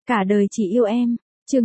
Cả đời chỉ yêu em, chương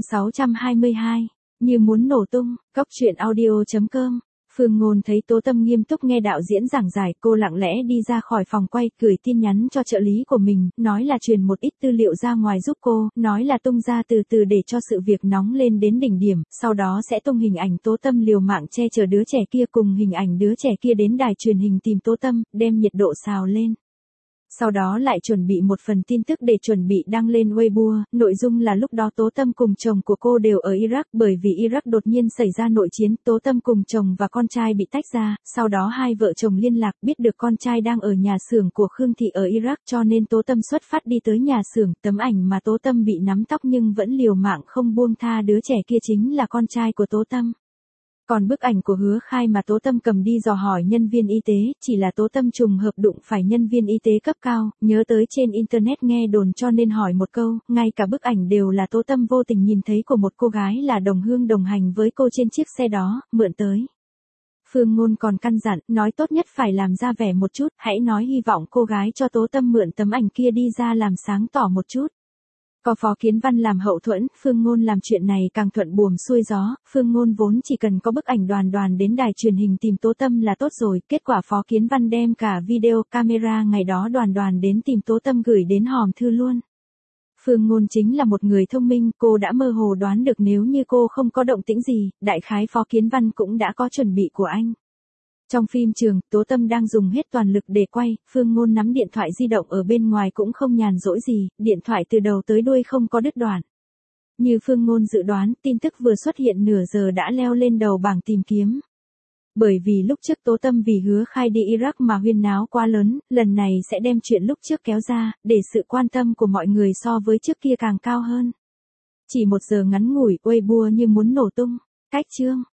622, như muốn nổ tung, Cóc truyện audio.com. Phương Ngôn thấy Tố Tâm nghiêm túc nghe đạo diễn giảng giải, cô lặng lẽ đi ra khỏi phòng quay, gửi tin nhắn cho trợ lý của mình, nói là truyền một ít tư liệu ra ngoài giúp cô, nói là tung ra từ từ để cho sự việc nóng lên đến đỉnh điểm, sau đó sẽ tung hình ảnh Tố Tâm liều mạng che chở đứa trẻ kia cùng hình ảnh đứa trẻ kia đến đài truyền hình tìm Tố Tâm, đem nhiệt độ xào lên. Sau đó lại chuẩn bị một phần tin tức để chuẩn bị đăng lên Weibo, nội dung là lúc đó Tố Tâm cùng chồng của cô đều ở Iraq, bởi vì Iraq đột nhiên xảy ra nội chiến, Tố Tâm cùng chồng và con trai bị tách ra, sau đó hai vợ chồng liên lạc biết được con trai đang ở nhà xưởng của Khương Thị ở Iraq, cho nên Tố Tâm xuất phát đi tới nhà xưởng, tấm ảnh mà Tố Tâm bị nắm tóc nhưng vẫn liều mạng không buông tha đứa trẻ kia chính là con trai của Tố Tâm. Còn bức ảnh của Hứa Khai mà Tố Tâm cầm đi dò hỏi nhân viên y tế, chỉ là Tố Tâm trùng hợp đụng phải nhân viên y tế cấp cao, nhớ tới trên internet nghe đồn cho nên hỏi một câu, ngay cả bức ảnh đều là Tố Tâm vô tình nhìn thấy của một cô gái là đồng hương đồng hành với cô trên chiếc xe đó, mượn tới. Phương Ngôn còn căn dặn, nói tốt nhất phải làm ra vẻ một chút, hãy nói hy vọng cô gái cho Tố Tâm mượn tấm ảnh kia đi ra làm sáng tỏ một chút. Có Phó Kiến Văn làm hậu thuẫn, Phương Ngôn làm chuyện này càng thuận buồm xuôi gió, Phương Ngôn vốn chỉ cần có bức ảnh đoàn đoàn đến đài truyền hình tìm Tố Tâm là tốt rồi, kết quả Phó Kiến Văn đem cả video camera ngày đó đoàn đoàn đến tìm Tố Tâm gửi đến hòm thư luôn. Phương Ngôn chính là một người thông minh, cô đã mơ hồ đoán được nếu như cô không có động tĩnh gì, đại khái Phó Kiến Văn cũng đã có chuẩn bị của anh. Trong phim trường, Tố Tâm đang dùng hết toàn lực để quay, Phương Ngôn nắm điện thoại di động ở bên ngoài cũng không nhàn rỗi gì, điện thoại từ đầu tới đuôi không có đứt đoạn. Như Phương Ngôn dự đoán, tin tức vừa xuất hiện nửa giờ đã leo lên đầu bảng tìm kiếm. Bởi vì lúc trước Tố Tâm vì Hứa Khai đi Iraq mà huyên náo quá lớn, lần này sẽ đem chuyện lúc trước kéo ra, để sự quan tâm của mọi người so với trước kia càng cao hơn. Chỉ 1 giờ ngắn ngủi, Weibo như muốn nổ tung. Cách chương